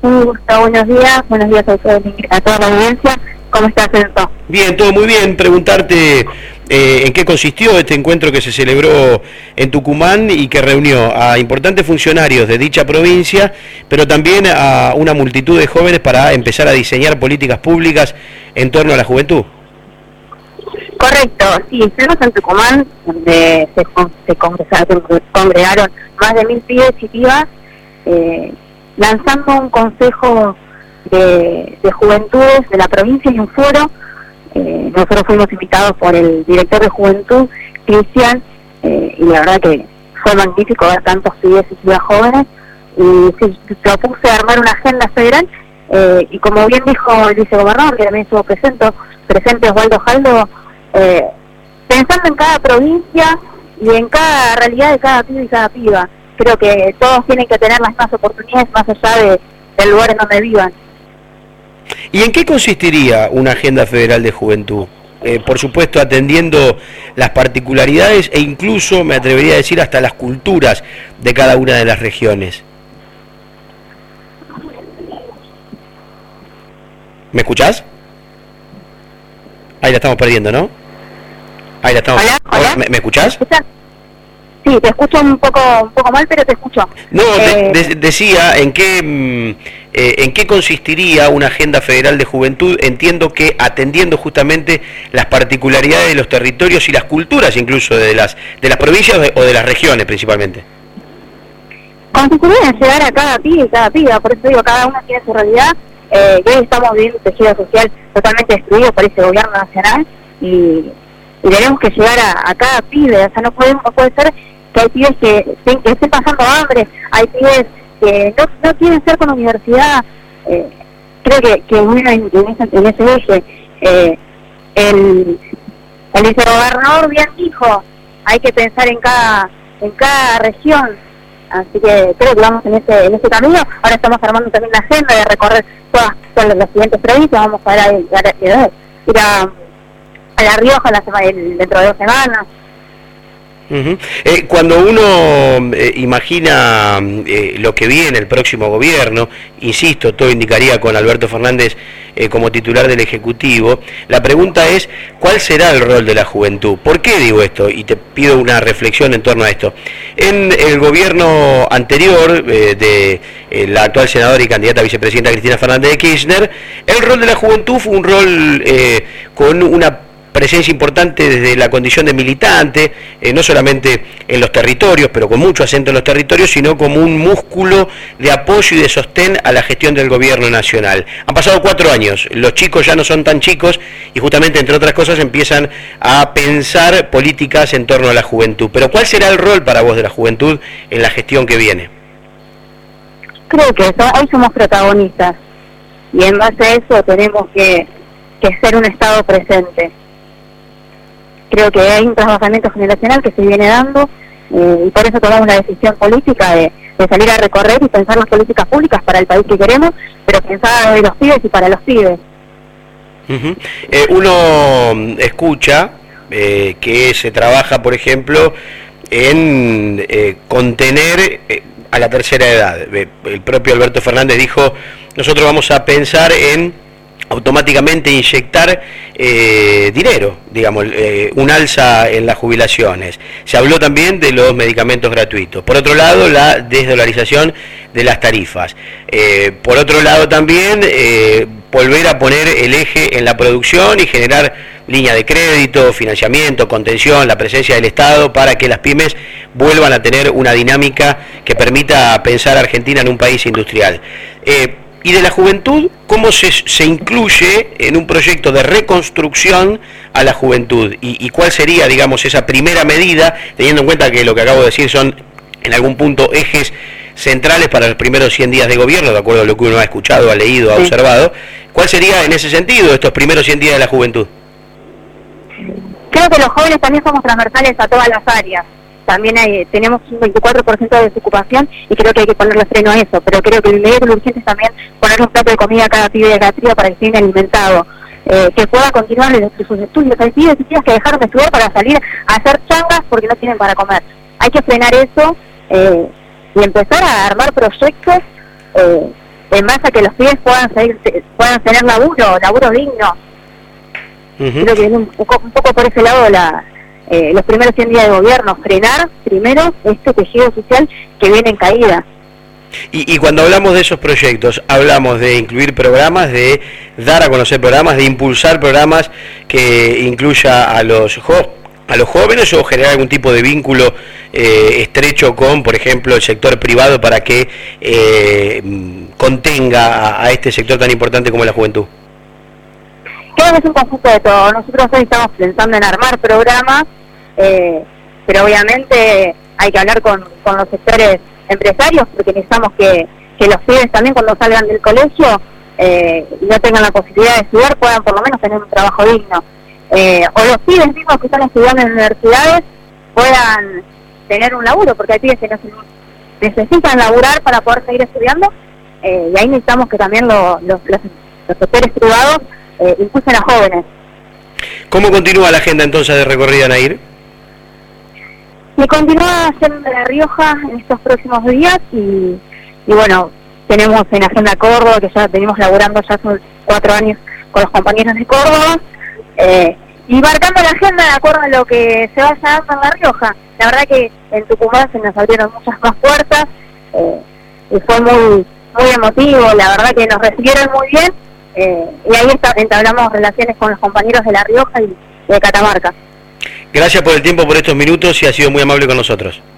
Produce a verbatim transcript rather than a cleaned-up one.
Un gusto, buenos días, buenos días a, todos, a toda la audiencia. ¿Cómo estás, Celso? Bien, todo muy bien. Preguntarte eh, en qué consistió este encuentro que se celebró en Tucumán y que reunió a importantes funcionarios de dicha provincia, pero también a una multitud de jóvenes para empezar a diseñar políticas públicas en torno a la juventud. Correcto, sí, estuvimos en Tucumán, donde se, se congregaron más de mil pibes y pibas, eh, lanzando un consejo de, de juventudes de la provincia y un foro. Eh, nosotros fuimos invitados por el director de juventud, Cristian, eh, y la verdad que fue magnífico ver tantos pibes y pibas jóvenes, y se propuse armar una agenda federal, eh, y como bien dijo el vicegobernador, que también estuvo presente, presente Osvaldo Jaldo, eh, pensando en cada provincia y en cada realidad de cada pibe y cada piba. Creo que todos tienen que tener las mismas oportunidades más allá de, del lugar en donde vivan. ¿Y en qué consistiría una agenda federal de juventud? Eh, por supuesto, atendiendo las particularidades e incluso, me atrevería a decir, hasta las culturas de cada una de las regiones. ¿Me escuchás? Ahí la estamos perdiendo, ¿no? Ahí la estamos... Hola, hola. ¿Me, ¿me escuchás? ¿Me Sí, te escucho un poco un poco mal, pero te escucho. No, eh... de, de, decía, ¿en qué, eh, ¿en qué consistiría una agenda federal de juventud? Entiendo que atendiendo justamente las particularidades de los territorios y las culturas incluso de las de las provincias o de las regiones principalmente. Consistiría en llegar a cada pibe y cada piba, por eso digo, cada uno tiene su realidad. Eh, hoy estamos viviendo un tejido social totalmente destruido por ese gobierno nacional y, y tenemos que llegar a, a cada pibe. O sea, no podemos, no puede ser que hay pibes que, que estén pasando hambre, hay pibes que no, no quieren ser con la universidad. Eh, creo que, que bueno, en, en, ese, en ese eje, eh, el, el vicegobernador bien dijo, hay que pensar en cada en cada región, así que creo que vamos en ese en ese camino. Ahora estamos armando también la agenda de recorrer todas, todas las siguientes provincias, vamos a, a, a, a ir a, a La Rioja la semana, dentro de dos semanas. Uh-huh. Eh, cuando uno eh, imagina eh, lo que viene el próximo gobierno, insisto, todo indicaría con Alberto Fernández eh, como titular del Ejecutivo, la pregunta es, ¿cuál será el rol de la juventud? ¿Por qué digo esto? Y te pido una reflexión en torno a esto. En el gobierno anterior eh, de eh, la actual senadora y candidata a vicepresidenta Cristina Fernández de Kirchner, el rol de la juventud fue un rol eh, con una presencia importante desde la condición de militante, eh, no solamente en los territorios, pero con mucho acento en los territorios, sino como un músculo de apoyo y de sostén a la gestión del gobierno nacional. Han pasado cuatro años, los chicos ya no son tan chicos y justamente, entre otras cosas, empiezan a pensar políticas en torno a la juventud. Pero ¿cuál será el rol para vos de la juventud en la gestión que viene? Creo que eso, hoy somos protagonistas y en base a eso tenemos que, que ser un Estado presente. Creo que hay un trasvasamiento generacional que se viene dando eh, y por eso tomamos la decisión política de, de salir a recorrer y pensar las políticas públicas para el país que queremos, pero pensar de los pibes y para los pibes. Uh-huh. Eh, uno escucha eh, que se trabaja, por ejemplo, en eh, contener eh, a la tercera edad. El propio Alberto Fernández dijo, nosotros vamos a pensar en automáticamente inyectar eh, dinero, digamos, eh, un alza en las jubilaciones. Se habló también de los medicamentos gratuitos. Por otro lado, la desdolarización de las tarifas. Eh, por otro lado también, eh, volver a poner el eje en la producción y generar línea de crédito, financiamiento, contención, la presencia del Estado para que las pymes vuelvan a tener una dinámica que permita pensar a Argentina en un país industrial. Eh, Y de la juventud, ¿cómo se, se incluye en un proyecto de reconstrucción a la juventud? ¿Y, y cuál sería, digamos, esa primera medida, teniendo en cuenta que lo que acabo de decir son, en algún punto, ejes centrales para los primeros cien días de gobierno, de acuerdo a lo que uno ha escuchado, ha leído, ha observado? ¿Cuál sería, en ese sentido, estos primeros cien días de la juventud? Creo que los jóvenes también somos transversales a todas las áreas. También hay, tenemos un veinticuatro por ciento de desocupación y creo que hay que ponerle freno a eso, pero creo que lo inmediato y lo urgente es también ponerle un plato de comida a cada pibe y a cada piba para que esté bien alimentado, eh, que pueda continuar sus estudios. Hay pibes y pibas que dejaron de estudiar para salir a hacer changas porque no tienen para comer. Hay que frenar eso eh, y empezar a armar proyectos eh, en base a que los pibes puedan seguir, puedan tener laburo, laburo digno. Uh-huh. Creo que es un, un poco por ese lado la, eh, los primeros cien días de gobierno, frenar primero este tejido social que viene en caída. Y, y cuando hablamos de esos proyectos, hablamos de incluir programas, de dar a conocer programas, de impulsar programas que incluya a los jóvenes, a los jóvenes o generar algún tipo de vínculo eh, estrecho con, por ejemplo, el sector privado para que eh, contenga a, a este sector tan importante como la juventud. Creo que es un conjunto de todo. Nosotros hoy estamos pensando en armar programas, eh, pero obviamente hay que hablar con, con los sectores empresarios, porque necesitamos que, que los pibes también cuando salgan del colegio eh, y no tengan la posibilidad de estudiar puedan por lo menos tener un trabajo digno. Eh, o los pibes mismos que están estudiando en universidades puedan tener un laburo, porque hay pibes que necesitan laburar para poder seguir estudiando, eh, y ahí necesitamos que también lo, los, los, los sectores privados eh, impulsen a jóvenes. ¿Cómo continúa la agenda entonces de recorrida, Nair? Y continúa haciendo La Rioja en estos próximos días y, y bueno, tenemos en Agenda Córdoba, que ya venimos laburando ya hace cuatro años con los compañeros de Córdoba, Eh, y marcando la agenda de acuerdo a lo que se vaya dando en La Rioja. La verdad que en Tucumán se nos abrieron muchas más puertas eh, y fue muy muy emotivo, la verdad que nos recibieron muy bien eh, y ahí está, entablamos relaciones con los compañeros de La Rioja y de Catamarca. Gracias por el tiempo, por estos minutos y ha sido muy amable con nosotros.